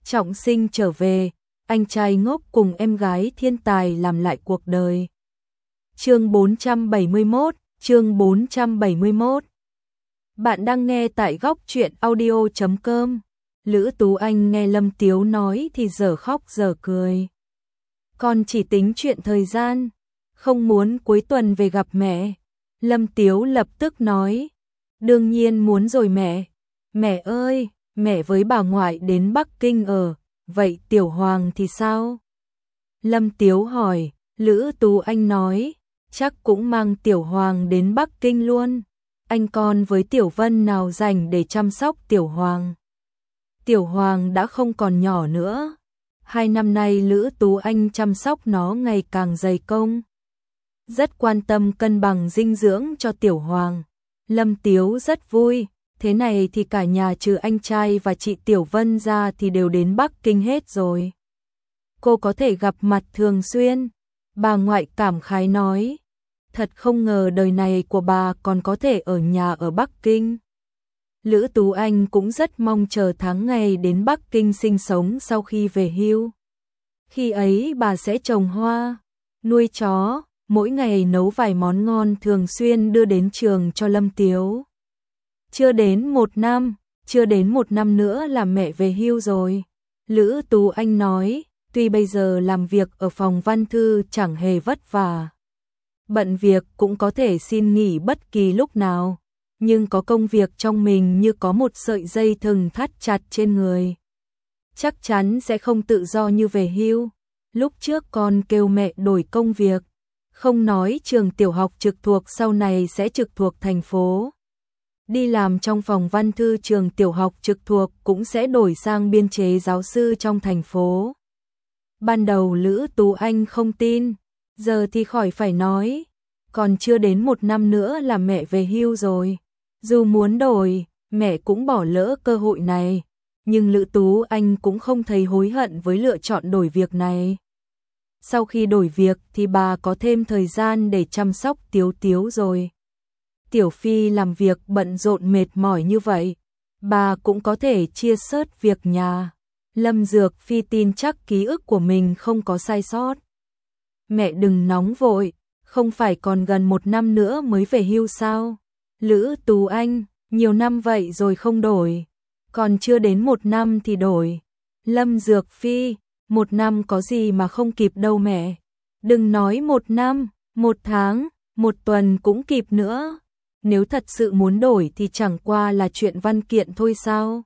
trọng sinh trở về, anh trai ngốc cùng em gái thiên tài làm lại cuộc đời. Chương 471. Bạn đang nghe tại góc truyện audio.com. Lữ Tú Anh nghe Lâm Tiếu nói thì dở khóc dở cười. Con chỉ tính chuyện thời gian, không muốn cuối tuần về gặp mẹ. Lâm Tiếu lập tức nói, đương nhiên muốn rồi mẹ. Mẹ ơi, mẹ với bà ngoại đến Bắc Kinh ở, vậy Tiểu Hoàng thì sao? Lâm Tiếu hỏi, Lữ Tú Anh nói, chắc cũng mang Tiểu Hoàng đến Bắc Kinh luôn. Anh con với Tiểu Vân nào rảnh để chăm sóc Tiểu Hoàng. Tiểu Hoàng đã không còn nhỏ nữa. 2 năm nay Lữ Tú Anh chăm sóc nó ngày càng dày công. Rất quan tâm cân bằng dinh dưỡng cho Tiểu Hoàng. Lâm Tiếu rất vui, thế này thì cả nhà trừ anh trai và chị Tiểu Vân ra thì đều đến Bắc Kinh hết rồi. Cô có thể gặp mặt thường xuyên. Bà ngoại cảm khái nói, thật không ngờ đời này của bà còn có thể ở nhà ở Bắc Kinh. Lữ Tú Anh cũng rất mong chờ tháng ngày đến Bắc Kinh sinh sống sau khi về hưu. Khi ấy bà sẽ trồng hoa, nuôi chó, mỗi ngày nấu vài món ngon thường xuyên đưa đến trường cho Lâm Tiếu. Chưa đến một năm nữa là mẹ về hưu rồi. Lữ Tú Anh nói, tuy bây giờ làm việc ở phòng văn thư chẳng hề vất vả. Bận việc cũng có thể xin nghỉ bất kỳ lúc nào, nhưng có công việc trong mình như có một sợi dây thừng thắt chặt trên người. Chắc chắn sẽ không tự do như về hưu. Lúc trước con kêu mẹ đổi công việc, không nói trường tiểu học trực thuộc sau này sẽ trực thuộc thành phố. Đi làm trong phòng văn thư trường tiểu học trực thuộc cũng sẽ đổi sang biên chế giáo sư trong thành phố. Ban đầu Lữ Tú Anh không tin, giờ thì khỏi phải nói, còn chưa đến 1 năm nữa là mẹ về hưu rồi. Dù muốn đổi, mẹ cũng bỏ lỡ cơ hội này, nhưng Lữ Tú Anh cũng không thấy hối hận với lựa chọn đổi việc này. Sau khi đổi việc thì bà có thêm thời gian để chăm sóc Tiếu Tiếu rồi. Tiểu Phi làm việc bận rộn mệt mỏi như vậy, bà cũng có thể chia sớt việc nhà. Lâm Dược Phi tin chắc ký ức của mình không có sai sót. Mẹ đừng nóng vội, không phải còn gần 1 năm nữa mới về hưu sao? Lữ Tú Anh, nhiều năm vậy rồi không đổi, còn chưa đến 1 năm thì đổi. Lâm Dược Phi, 1 năm có gì mà không kịp đâu mẹ. Đừng nói 1 năm, 1 tháng, 1 tuần cũng kịp nữa. Nếu thật sự muốn đổi thì chẳng qua là chuyện văn kiện thôi sao?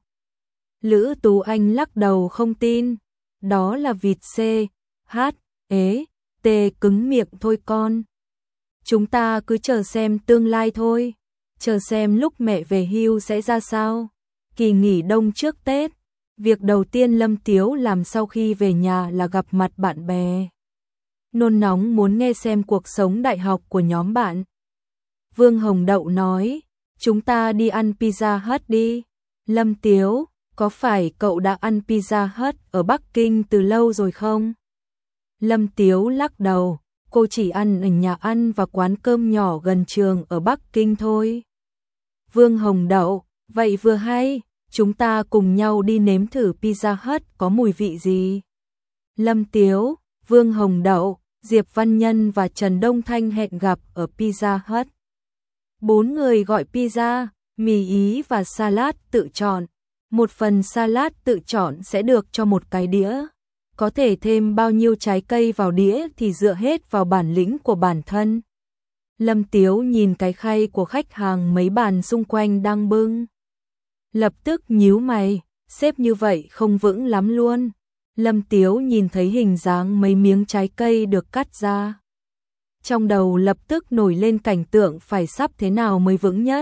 Lữ Tú Anh lắc đầu không tin. Đó là vịt C, H, ế, T cứng miệng thôi con. Chúng ta cứ chờ xem tương lai thôi. Chờ xem lúc mẹ về hưu sẽ ra sao. Kỳ nghỉ đông trước Tết, việc đầu tiên Lâm Tiếu làm sau khi về nhà là gặp mặt bạn bè. Nôn nóng muốn nghe xem cuộc sống đại học của nhóm bạn. Vương Hồng Đậu nói, chúng ta đi ăn Pizza Hut đi. Lâm Tiếu, có phải cậu đã ăn Pizza Hut ở Bắc Kinh từ lâu rồi không? Lâm Tiếu lắc đầu, cô chỉ ăn ở nhà ăn và quán cơm nhỏ gần trường ở Bắc Kinh thôi. Vương Hồng Đậu, vậy vừa hay, chúng ta cùng nhau đi nếm thử Pizza Hut có mùi vị gì. Lâm Tiếu, Vương Hồng Đậu, Diệp Văn Nhân và Trần Đông Thanh hẹn gặp ở Pizza Hut. 4 người gọi pizza, mì Ý và salad tự chọn. Một phần salad tự chọn sẽ được cho một cái đĩa. Có thể thêm bao nhiêu trái cây vào đĩa thì dựa hết vào bản lĩnh của bản thân. Lâm Tiếu nhìn cái khay của khách hàng mấy bàn xung quanh đang bưng. Lập tức nhíu mày, xếp như vậy không vững lắm luôn. Lâm Tiếu nhìn thấy hình dáng mấy miếng trái cây được cắt ra. Trong đầu lập tức nổi lên cảnh tượng phải sắp thế nào mới vững nhất.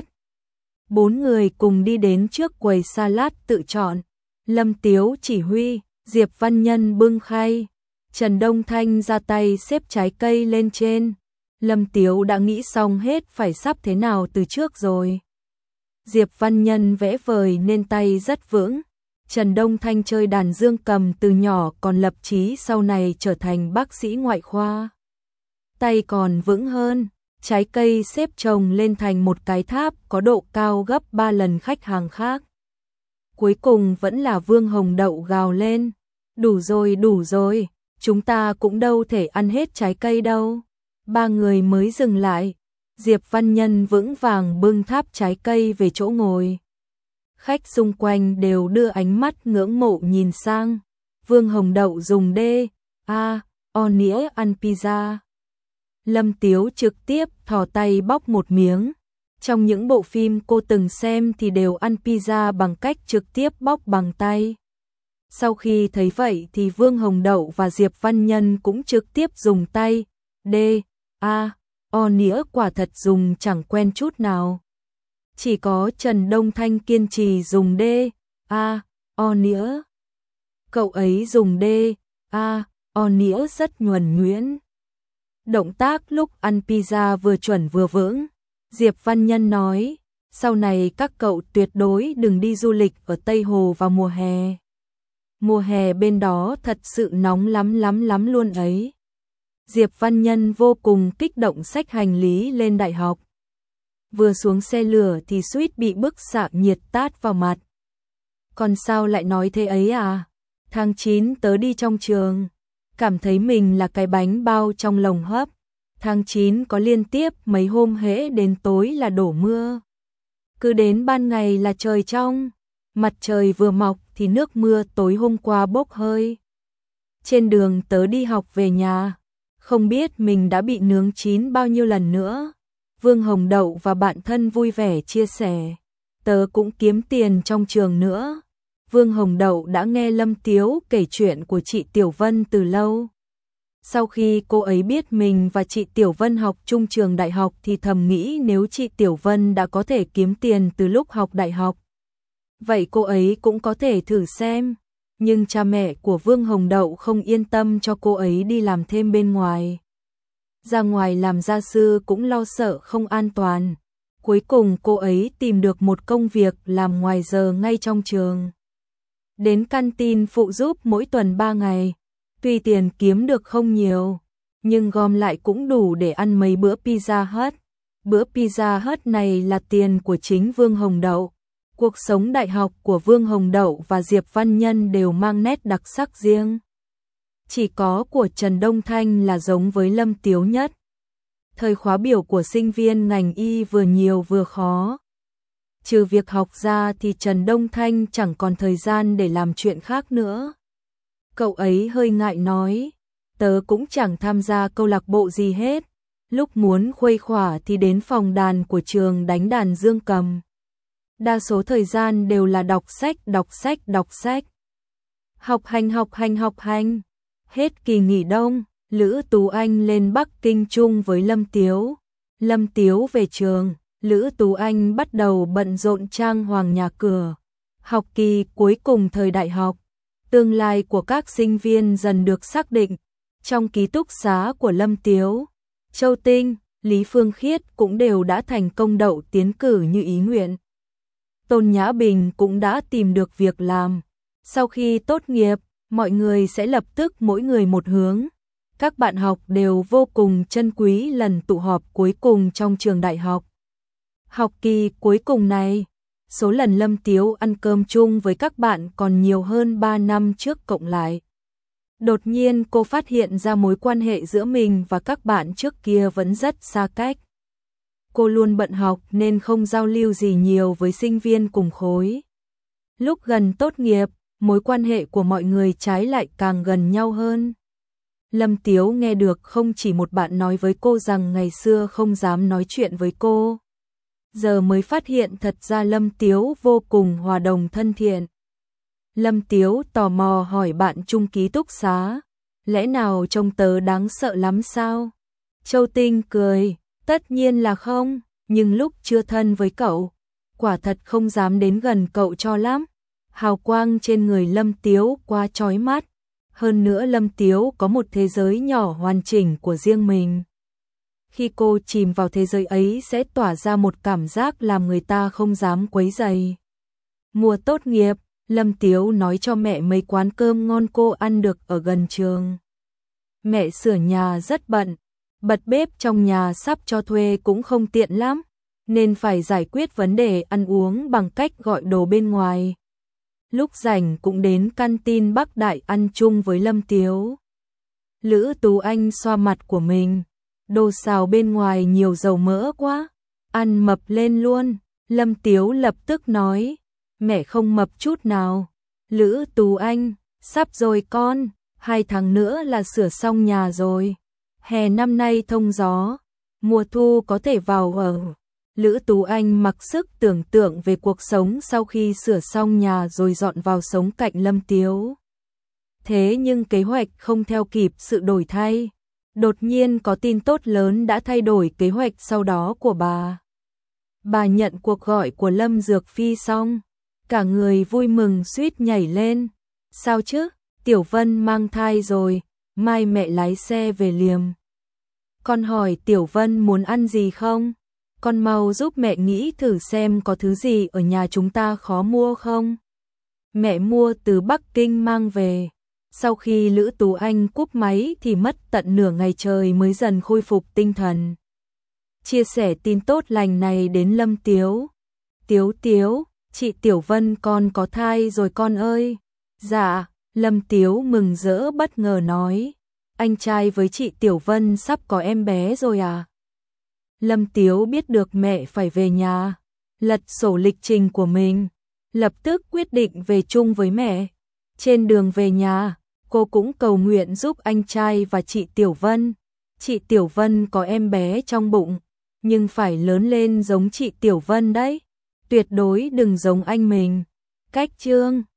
4 người cùng đi đến trước quầy salad tự chọn. Lâm Tiếu chỉ huy, Diệp Văn Nhân bưng khay, Trần Đông Thanh ra tay xếp trái cây lên trên. Lâm Tiếu đã nghĩ xong hết phải sắp thế nào từ trước rồi. Diệp Văn Nhân vẽ vời nên tay rất vững. Trần Đông Thanh chơi đàn dương cầm từ nhỏ còn lập chí sau này trở thành bác sĩ ngoại khoa. Tay còn vững hơn, trái cây xếp chồng lên thành một cái tháp có độ cao gấp 3 lần khách hàng khác. Cuối cùng vẫn là Vương Hồng Đậu gào lên. Đủ rồi, chúng ta cũng đâu thể ăn hết trái cây đâu. Ba người mới dừng lại. Diệp Văn Nhân vững vàng bưng tháp trái cây về chỗ ngồi. Khách xung quanh đều đưa ánh mắt ngưỡng mộ nhìn sang. Vương Hồng Đậu dùng o nĩa ăn pizza. Lâm Tiếu trực tiếp thò tay bóc một miếng. Trong những bộ phim cô từng xem thì đều ăn pizza bằng cách trực tiếp bóc bằng tay. Sau khi thấy vậy thì Vương Hồng Đậu và Diệp Văn Nhân cũng trực tiếp dùng tay. O nĩa quả thật dùng chẳng quen chút nào. Chỉ có Trần Đông Thanh kiên trì dùng o nĩa. Cậu ấy dùng o nĩa rất nhuần nhuyễn. Động tác lúc ăn pizza vừa chuẩn vừa vững. Diệp Văn Nhân nói, sau này các cậu tuyệt đối đừng đi du lịch ở Tây Hồ vào mùa hè. Mùa hè bên đó thật sự nóng lắm luôn ấy. Diệp Văn Nhân vô cùng kích động xách hành lý lên đại học. Vừa xuống xe lửa thì suýt bị bức xạ nhiệt tát vào mặt. Còn sao lại nói thế ấy à? Tháng 9 tớ đi trong trường, cảm thấy mình là cái bánh bao trong lồng hấp. Tháng 9 có liên tiếp mấy hôm hễ đến tối là đổ mưa. Cứ đến ban ngày là trời trong, mặt trời vừa mọc thì nước mưa tối hôm qua bốc hơi. Trên đường tớ đi học về nhà, không biết mình đã bị nướng chín bao nhiêu lần nữa. Vương Hồng Đậu và bạn thân vui vẻ chia sẻ, tớ cũng kiếm tiền trong trường nữa. Vương Hồng Đậu đã nghe Lâm Tiếu kể chuyện của chị Tiểu Vân từ lâu. Sau khi cô ấy biết mình và chị Tiểu Vân học chung trường đại học thì thầm nghĩ nếu chị Tiểu Vân đã có thể kiếm tiền từ lúc học đại học, vậy cô ấy cũng có thể thử xem. Nhưng cha mẹ của Vương Hồng Đậu không yên tâm cho cô ấy đi làm thêm bên ngoài. Ra ngoài làm gia sư cũng lo sợ không an toàn. Cuối cùng cô ấy tìm được một công việc làm ngoài giờ ngay trong trường. Đến canteen phụ giúp mỗi tuần 3 ngày. Tuy tiền kiếm được không nhiều, nhưng gom lại cũng đủ để ăn mấy bữa Pizza Hut. Bữa Pizza Hut này là tiền của chính Vương Hồng Đậu. Cuộc sống đại học của Vương Hồng Đậu và Diệp Văn Nhân đều mang nét đặc sắc riêng. Chỉ có của Trần Đông Thanh là giống với Lâm Tiếu nhất. Thời khóa biểu của sinh viên ngành y vừa nhiều vừa khó. Trừ việc học ra thì Trần Đông Thanh chẳng còn thời gian để làm chuyện khác nữa. Cậu ấy hơi ngại nói, tớ cũng chẳng tham gia câu lạc bộ gì hết. Lúc muốn khuây khỏa thì đến phòng đàn của trường đánh đàn dương cầm. Đa số thời gian đều là đọc sách. Học hành. Hết kỳ nghỉ đông, Lữ Tú Anh lên Bắc Kinh chung với Lâm Tiếu. Lâm Tiếu về trường, Lữ Tú Anh bắt đầu bận rộn trang hoàng nhà cửa. Học kỳ cuối cùng thời đại học, tương lai của các sinh viên dần được xác định. Trong ký túc xá của Lâm Tiếu, Châu Tinh, Lý Phương Khiết cũng đều đã thành công đậu tiến cử như ý nguyện. Tôn Nhã Bình cũng đã tìm được việc làm. Sau khi tốt nghiệp, mọi người sẽ lập tức mỗi người một hướng. Các bạn học đều vô cùng trân quý lần tụ họp cuối cùng trong trường đại học. Học kỳ cuối cùng này, số lần Lâm Tiếu ăn cơm chung với các bạn còn nhiều hơn 3 năm trước cộng lại. Đột nhiên cô phát hiện ra mối quan hệ giữa mình và các bạn trước kia vẫn rất xa cách. Cô luôn bận học nên không giao lưu gì nhiều với sinh viên cùng khối. Lúc gần tốt nghiệp, mối quan hệ của mọi người trái lại càng gần nhau hơn. Lâm Tiếu nghe được không chỉ một bạn nói với cô rằng ngày xưa không dám nói chuyện với cô. Giờ mới phát hiện thật ra Lâm Tiếu vô cùng hòa đồng thân thiện. Lâm Tiếu tò mò hỏi bạn chung ký túc xá, lẽ nào trông tớ đáng sợ lắm sao? Châu Tinh cười, tất nhiên là không, nhưng lúc chưa thân với cậu, quả thật không dám đến gần cậu cho lắm. Hào quang trên người Lâm Tiếu quá chói mắt. Hơn nữa Lâm Tiếu có một thế giới nhỏ hoàn chỉnh của riêng mình. Khi cô chìm vào thế giới ấy sẽ tỏa ra một cảm giác làm người ta không dám quấy rầy. Mùa tốt nghiệp, Lâm Tiếu nói cho mẹ mấy quán cơm ngon cô ăn được ở gần trường. Mẹ sửa nhà rất bận, bật bếp trong nhà sắp cho thuê cũng không tiện lắm, nên phải giải quyết vấn đề ăn uống bằng cách gọi đồ bên ngoài. lúc rảnh cũng đến canteen Bắc Đại ăn chung với Lâm Tiếu. Lữ Tú Anh xoa mặt của mình, đồ xào bên ngoài nhiều dầu mỡ quá, ăn mập lên luôn. Lâm Tiếu lập tức nói, mẹ không mập chút nào. Lữ Tú Anh, sắp rồi con, 2 tháng nữa là sửa xong nhà rồi. Hè năm nay thông gió, mùa thu có thể vào ở. Lữ Tú Anh mặc sức tưởng tượng về cuộc sống sau khi sửa xong nhà rồi dọn vào sống cạnh Lâm Tiếu. Thế nhưng kế hoạch không theo kịp sự đổi thay. Đột nhiên có tin tốt lớn đã thay đổi kế hoạch sau đó của bà. Bà nhận cuộc gọi của Lâm Dược Phi xong, cả người vui mừng suýt nhảy lên. Sao chứ, Tiểu Vân mang thai rồi, mai mẹ lái xe về Liềm. Con hỏi Tiểu Vân muốn ăn gì không? Con mau giúp mẹ nghĩ thử xem có thứ gì ở nhà chúng ta khó mua không? Mẹ mua từ Bắc Kinh mang về. Sau khi Lữ Tú Anh cúp máy thì mất tận nửa ngày trời mới dần khôi phục tinh thần. Chia sẻ tin tốt lành này đến Lâm Tiếu. Tiếu, chị Tiểu Vân con có thai rồi con ơi. Dạ, Lâm Tiếu mừng rỡ bất ngờ nói. Anh trai với chị Tiểu Vân sắp có em bé rồi à? Lâm Tiếu biết được mẹ phải về nhà, lật sổ lịch trình của mình, lập tức quyết định về chung với mẹ. Trên đường về nhà, cô cũng cầu nguyện giúp anh trai và chị Tiểu Vân. Chị Tiểu Vân có em bé trong bụng, nhưng phải lớn lên giống chị Tiểu Vân đấy. Tuyệt đối đừng giống anh mình. Cách chương